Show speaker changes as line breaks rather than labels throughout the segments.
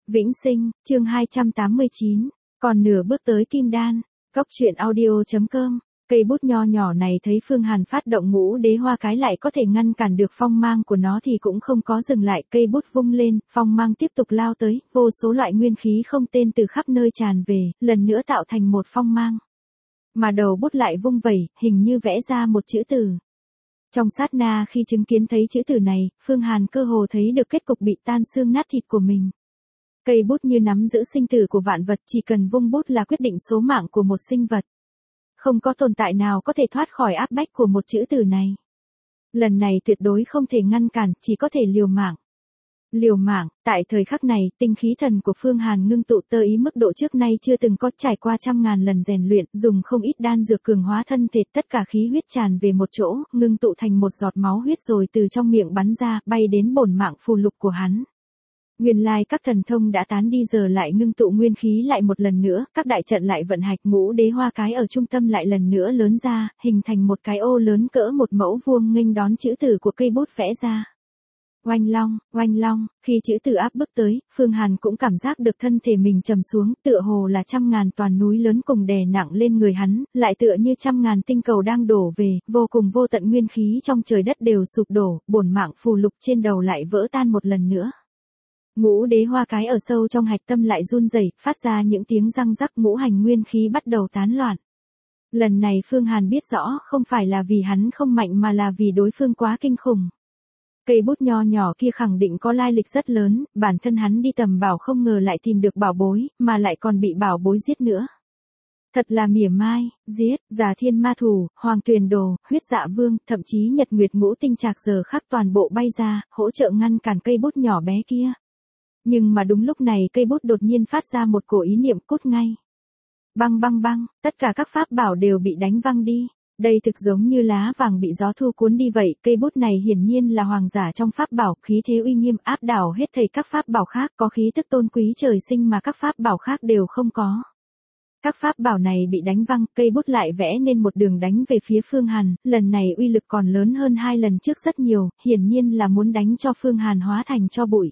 Vĩnh Sinh, chương 289, còn nửa bước tới kim đan. Cốc truyện audio.com. Cây bút nho nhỏ này thấy Phương Hàn phát động ngũ đế hoa cái lại có thể ngăn cản được phong mang của nó thì cũng không có dừng lại, cây bút vung lên, phong mang tiếp tục lao tới, vô số loại nguyên khí không tên từ khắp nơi tràn về, lần nữa tạo thành một phong mang. Mà đầu bút lại vung vẩy, hình như vẽ ra một chữ từ. Trong sát na khi chứng kiến thấy chữ từ này, Phương Hàn cơ hồ thấy được kết cục bị tan xương nát thịt của mình. Cây bút như nắm giữ sinh tử của vạn vật, chỉ cần vung bút là quyết định số mạng của một sinh vật. Không có tồn tại nào có thể thoát khỏi áp bách của một chữ từ này. Lần này tuyệt đối không thể ngăn cản, chỉ có thể liều mạng. Liều mạng, tại thời khắc này, tinh khí thần của Phương Hàn ngưng tụ tới ý mức độ trước nay chưa từng có, trải qua trăm ngàn lần rèn luyện, dùng không ít đan dược cường hóa thân thể, tất cả khí huyết tràn về một chỗ, ngưng tụ thành một giọt máu huyết rồi từ trong miệng bắn ra, bay đến bổn mạng phù lục của hắn. Nguyên lai các thần thông đã tán đi giờ lại ngưng tụ nguyên khí lại một lần nữa, các đại trận lại vận hạch, ngũ đế hoa cái ở trung tâm lại lần nữa lớn ra, hình thành một cái ô lớn cỡ một mẫu vuông nghênh đón chữ từ của cây bút vẽ ra. Oanh long, khi chữ từ áp bức tới, Phương Hàn cũng cảm giác được thân thể mình trầm xuống, tựa hồ là trăm ngàn toàn núi lớn cùng đè nặng lên người hắn, lại tựa như trăm ngàn tinh cầu đang đổ về, vô cùng vô tận nguyên khí trong trời đất đều sụp đổ, bổn mạng phù lục trên đầu lại vỡ tan một lần nữa. Ngũ đế hoa cái ở sâu trong hạch tâm lại run rẩy, phát ra những tiếng răng rắc, ngũ hành nguyên khí bắt đầu tán loạn. Lần này Phương Hàn biết rõ không phải là vì hắn không mạnh mà là vì đối phương quá kinh khủng. Cây bút nho nhỏ kia khẳng định có lai lịch rất lớn, bản thân hắn đi tầm bảo không ngờ lại tìm được bảo bối, mà lại còn bị bảo bối giết nữa. Thật là mỉa mai, giết, Già Thiên Ma Thủ, Hoàng Tuyền Đồ, Huyết Dạ Vương, thậm chí Nhật Nguyệt Ngũ Tinh Trạc giờ khắc toàn bộ bay ra, hỗ trợ ngăn cản cây bút nhỏ bé kia. Nhưng mà đúng lúc này cây bút đột nhiên phát ra một cổ ý niệm, cút ngay. Băng, tất cả các pháp bảo đều bị đánh văng đi. Đây thực giống như lá vàng bị gió thu cuốn đi vậy, cây bút này hiển nhiên là hoàng giả trong pháp bảo, khí thế uy nghiêm áp đảo hết thảy các pháp bảo khác, có khí tức tôn quý trời sinh mà các pháp bảo khác đều không có. Các pháp bảo này bị đánh văng, cây bút lại vẽ nên một đường đánh về phía Phương Hàn, lần này uy lực còn lớn hơn 2 lần trước rất nhiều, hiển nhiên là muốn đánh cho Phương Hàn hóa thành tro bụi.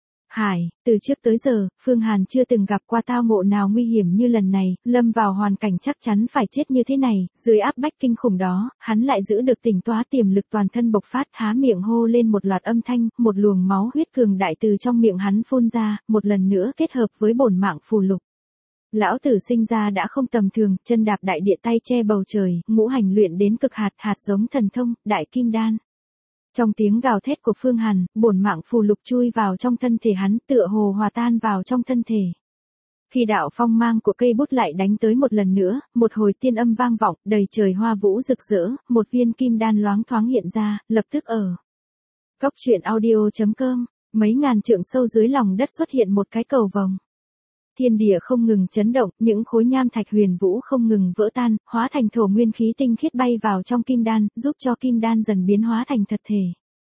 Từ trước tới giờ, Phương Hàn chưa từng gặp qua tao ngộ nào nguy hiểm như lần này, lâm vào hoàn cảnh chắc chắn phải chết như thế này, dưới áp bách kinh khủng đó, hắn lại giữ được tỉnh táo, tiềm lực toàn thân bộc phát, há miệng hô lên một loạt âm thanh, một luồng máu huyết cường đại từ trong miệng hắn phun ra, một lần nữa kết hợp với bổn mạng phù lục. Lão tử sinh ra đã không tầm thường, chân đạp đại địa, tay che bầu trời, ngũ hành luyện đến cực hạt giống thần thông, đại kim đan. Trong tiếng gào thét của Phương Hàn, bổn mạng phù lục chui vào trong thân thể hắn, tựa hồ hòa tan vào trong thân thể. Khi đạo phong mang của cây bút lại đánh tới một lần nữa, một hồi tiên âm vang vọng, đầy trời hoa vũ rực rỡ, một viên kim đan loáng thoáng hiện ra, lập tức ở Cốc truyện audio.com, mấy ngàn trượng sâu dưới lòng đất xuất hiện một cái cầu vồng. Thiên địa không ngừng chấn động, những khối nham thạch huyền vũ không ngừng vỡ tan, hóa thành thổ nguyên khí tinh khiết bay vào trong kim đan, giúp cho kim đan dần biến hóa thành thật thể.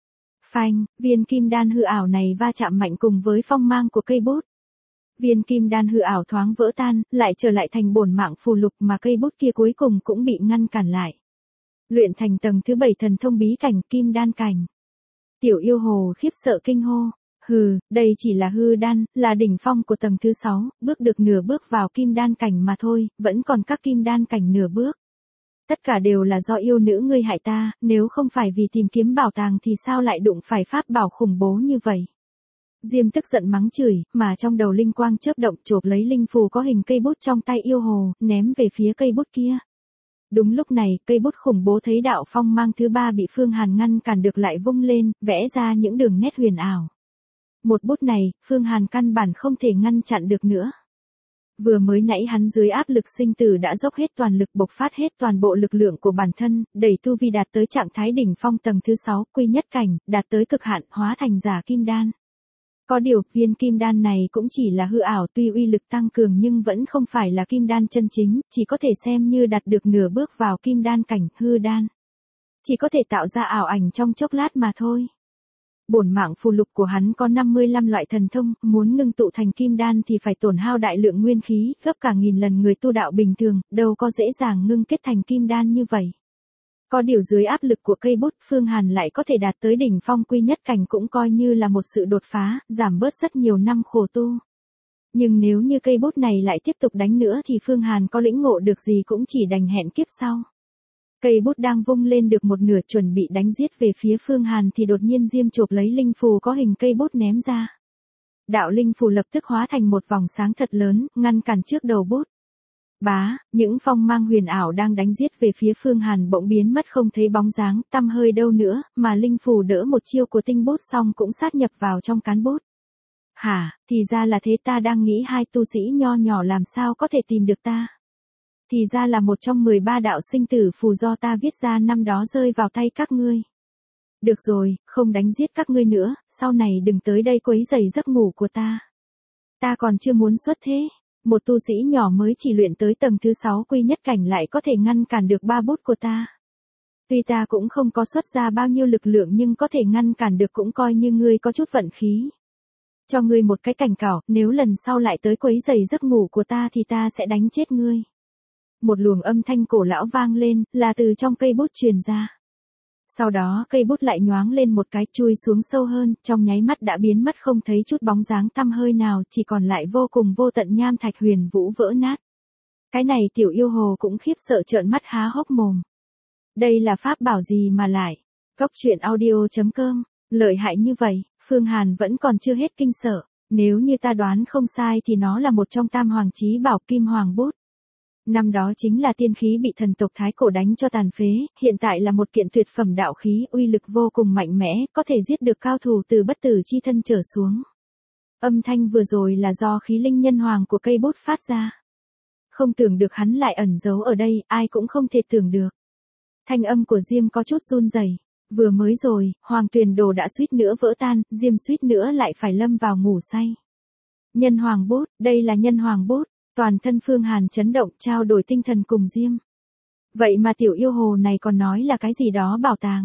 Phanh, viên kim đan hư ảo này va chạm mạnh cùng với phong mang của cây bút. Viên kim đan hư ảo thoáng vỡ tan, lại trở lại thành bổn mạng phù lục mà cây bút kia cuối cùng cũng bị ngăn cản lại. Luyện thành tầng thứ 7 thần thông bí cảnh, kim đan cảnh. Tiểu yêu hồ khiếp sợ kinh hô. Đây chỉ là hư đan, là đỉnh phong của tầng thứ 6, bước được nửa bước vào kim đan cảnh mà thôi, vẫn còn các kim đan cảnh nửa bước. Tất cả đều là do yêu nữ ngươi hại ta, nếu không phải vì tìm kiếm bảo tàng thì sao lại đụng phải pháp bảo khủng bố như vậy. Diêm tức giận mắng chửi, mà trong đầu linh quang chớp động, chộp lấy linh phù có hình cây bút trong tay yêu hồ, ném về phía cây bút kia. Đúng lúc này, cây bút khủng bố thấy đạo phong mang thứ 3 bị Phương Hàn ngăn cản được lại vung lên, vẽ ra những đường nét huyền ảo. Một bút này, Phương Hàn căn bản không thể ngăn chặn được nữa. Vừa mới nãy hắn dưới áp lực sinh tử đã dốc hết toàn lực, bộc phát hết toàn bộ lực lượng của bản thân, đẩy tu vi đạt tới trạng thái đỉnh phong tầng thứ 6, quy nhất cảnh, đạt tới cực hạn, hóa thành giả kim đan. Có điều, viên kim đan này cũng chỉ là hư ảo, tuy uy lực tăng cường nhưng vẫn không phải là kim đan chân chính, chỉ có thể xem như đạt được nửa bước vào kim đan cảnh, hư đan. Chỉ có thể tạo ra ảo ảnh trong chốc lát mà thôi. Bổn mạng phù lục của hắn có 55 loại thần thông, muốn ngưng tụ thành kim đan thì phải tổn hao đại lượng nguyên khí, gấp cả nghìn lần người tu đạo bình thường, đâu có dễ dàng ngưng kết thành kim đan như vậy. Có điều dưới áp lực của cây bút, Phương Hàn lại có thể đạt tới đỉnh phong quy nhất cảnh cũng coi như là một sự đột phá, giảm bớt rất nhiều năm khổ tu. Nhưng nếu như cây bút này lại tiếp tục đánh nữa thì Phương Hàn có lĩnh ngộ được gì cũng chỉ đành hẹn kiếp sau. Cây bút đang vung lên được một nửa chuẩn bị đánh giết về phía Phương Hàn thì đột nhiên Diêm chộp lấy linh phù có hình cây bút ném ra. Đạo linh phù lập tức hóa thành một vòng sáng thật lớn, ngăn cản trước đầu bút. Bá, những phong mang huyền ảo đang đánh giết về phía Phương Hàn bỗng biến mất không thấy bóng dáng, tăm hơi đâu nữa, mà linh phù đỡ một chiêu của tinh bút xong cũng sát nhập vào trong cán bút. Hả, thì ra là thế, ta đang nghĩ hai tu sĩ nho nhỏ làm sao có thể tìm được ta. Thì ra là một trong 13 đạo sinh tử phù do ta viết ra năm đó rơi vào tay các ngươi. Được rồi, không đánh giết các ngươi nữa, sau này đừng tới đây quấy rầy giấc ngủ của ta. Ta còn chưa muốn xuất thế. Một tu sĩ nhỏ mới chỉ luyện tới tầng thứ 6 quy nhất cảnh lại có thể ngăn cản được ba bút của ta. Tuy ta cũng không có xuất ra bao nhiêu lực lượng nhưng có thể ngăn cản được cũng coi như ngươi có chút vận khí. Cho ngươi một cái cảnh cáo, nếu lần sau lại tới quấy rầy giấc ngủ của ta thì ta sẽ đánh chết ngươi. Một luồng âm thanh cổ lão vang lên, là từ trong cây bút truyền ra. Sau đó cây bút lại nhoáng lên một cái chui xuống sâu hơn, trong nháy mắt đã biến mất không thấy chút bóng dáng tăm hơi nào, chỉ còn lại vô cùng vô tận nham thạch huyền vũ vỡ nát. Cái này tiểu yêu hồ cũng khiếp sợ trợn mắt há hốc mồm. Đây là pháp bảo gì mà lại? Cốc truyện audio.com, lợi hại như vậy, Phương Hàn vẫn còn chưa hết kinh sợ, nếu như ta đoán không sai thì nó là một trong tam hoàng chí bảo kim hoàng bút. Năm đó chính là tiên khí bị thần tộc Thái Cổ đánh cho tàn phế, hiện tại là một kiện tuyệt phẩm đạo khí uy lực vô cùng mạnh mẽ, có thể giết được cao thủ từ bất tử chi thân trở xuống. Âm thanh vừa rồi là do khí linh nhân hoàng của cây bút phát ra. Không tưởng được hắn lại ẩn giấu ở đây, ai cũng không thể tưởng được. Thanh âm của Diêm có chút run rẩy. Vừa mới rồi, Hoàng Tuyền Đồ đã suýt nữa vỡ tan, Diêm suýt nữa lại phải lâm vào ngủ say. Nhân hoàng bút, đây là nhân hoàng bút. Toàn thân Phương Hàn chấn động trao đổi tinh thần cùng Diêm. Vậy mà tiểu yêu hồ này còn nói là cái gì đó bảo tàng.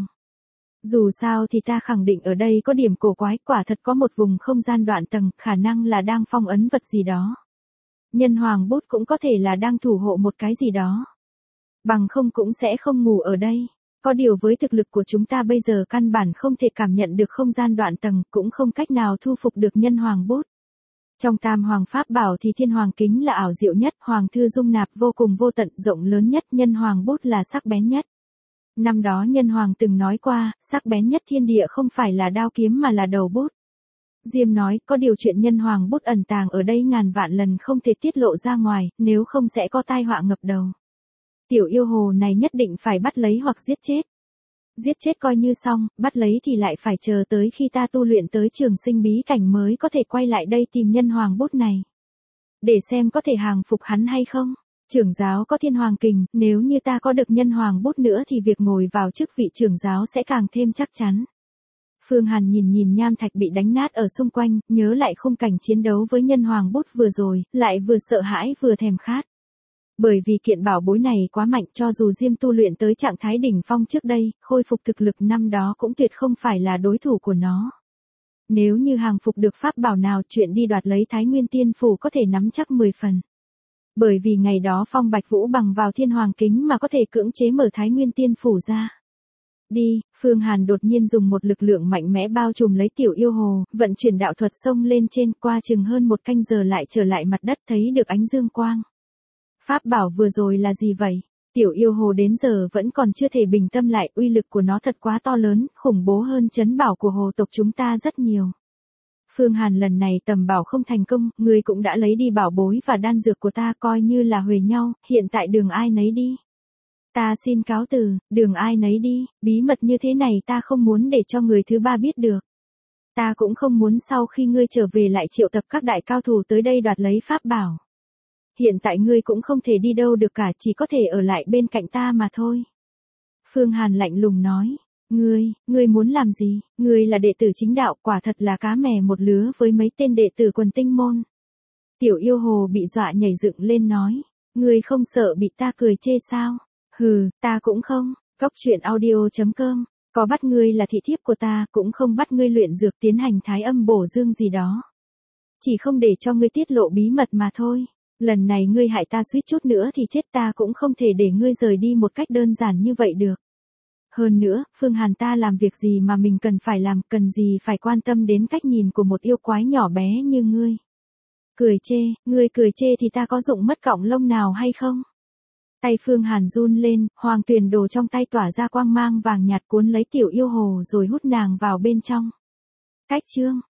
Dù sao thì ta khẳng định ở đây có điểm cổ quái, quả thật có một vùng không gian đoạn tầng, khả năng là đang phong ấn vật gì đó. Nhân hoàng bút cũng có thể là đang thủ hộ một cái gì đó. Bằng không cũng sẽ không ngủ ở đây. Có điều với thực lực của chúng ta bây giờ căn bản không thể cảm nhận được không gian đoạn tầng, cũng không cách nào thu phục được nhân hoàng bút. Trong tam hoàng pháp bảo thì thiên hoàng kính là ảo diệu nhất, hoàng thư dung nạp vô cùng vô tận, rộng lớn nhất, nhân hoàng bút là sắc bén nhất. Năm đó nhân hoàng từng nói qua, sắc bén nhất thiên địa không phải là đao kiếm mà là đầu bút. Diêm nói, có điều chuyện nhân hoàng bút ẩn tàng ở đây ngàn vạn lần không thể tiết lộ ra ngoài, nếu không sẽ có tai họa ngập đầu. Tiểu yêu hồ này nhất định phải bắt lấy hoặc giết chết. Giết chết coi như xong, bắt lấy thì lại phải chờ tới khi ta tu luyện tới trường sinh bí cảnh mới có thể quay lại đây tìm nhân hoàng bút này. Để xem có thể hàng phục hắn hay không. Trưởng giáo có thiên hoàng kình, nếu như ta có được nhân hoàng bút nữa thì việc ngồi vào chức vị trưởng giáo sẽ càng thêm chắc chắn. Phương Hàn nhìn nham thạch bị đánh nát ở xung quanh, nhớ lại khung cảnh chiến đấu với nhân hoàng bút vừa rồi, lại vừa sợ hãi vừa thèm khát. Bởi vì kiện bảo bối này quá mạnh, cho dù Diêm tu luyện tới trạng thái đỉnh phong trước đây, khôi phục thực lực năm đó cũng tuyệt không phải là đối thủ của nó. Nếu như hàng phục được pháp bảo nào, chuyện đi đoạt lấy Thái Nguyên Tiên Phủ có thể nắm chắc 10 phần. Bởi vì ngày đó Phong Bạch Vũ bằng vào thiên hoàng kính mà có thể cưỡng chế mở Thái Nguyên Tiên Phủ ra. Đi, Phương Hàn đột nhiên dùng một lực lượng mạnh mẽ bao trùm lấy tiểu yêu hồ, vận chuyển đạo thuật xông lên trên, qua chừng hơn một canh giờ lại trở lại mặt đất thấy được ánh dương quang. Pháp bảo vừa rồi là gì vậy? Tiểu yêu hồ đến giờ vẫn còn chưa thể bình tâm lại, uy lực của nó thật quá to lớn, khủng bố hơn trấn bảo của hồ tộc chúng ta rất nhiều. Phương Hàn lần này tầm bảo không thành công, ngươi cũng đã lấy đi bảo bối và đan dược của ta, coi như là huề nhau, hiện tại đường ai nấy đi. Ta xin cáo từ, đường ai nấy đi, bí mật như thế này ta không muốn để cho người thứ ba biết được. Ta cũng không muốn sau khi ngươi trở về lại triệu tập các đại cao thủ tới đây đoạt lấy pháp bảo. Hiện tại ngươi cũng không thể đi đâu được cả, chỉ có thể ở lại bên cạnh ta mà thôi. Phương Hàn lạnh lùng nói, ngươi muốn làm gì, ngươi là đệ tử chính đạo, quả thật là cá mè một lứa với mấy tên đệ tử quần tinh môn. Tiểu yêu hồ bị dọa nhảy dựng lên nói, ngươi không sợ bị ta cười chê sao? Hừ, ta cũng không. Cốc truyện audio.com, có bắt ngươi là thị thiếp của ta, cũng không bắt ngươi luyện dược tiến hành thái âm bổ dương gì đó. Chỉ không để cho ngươi tiết lộ bí mật mà thôi. Lần này ngươi hại ta suýt chút nữa thì chết, ta cũng không thể để ngươi rời đi một cách đơn giản như vậy được. Hơn nữa, Phương Hàn ta làm việc gì mà mình cần phải làm, cần gì phải quan tâm đến cách nhìn của một yêu quái nhỏ bé như ngươi. Cười chê, ngươi cười chê thì ta có dụng mất cọng lông nào hay không? Tay Phương Hàn run lên, Hoàng Tuyền đồ trong tay tỏa ra quang mang vàng nhạt cuốn lấy tiểu yêu hồ rồi hút nàng vào bên trong. Cách chương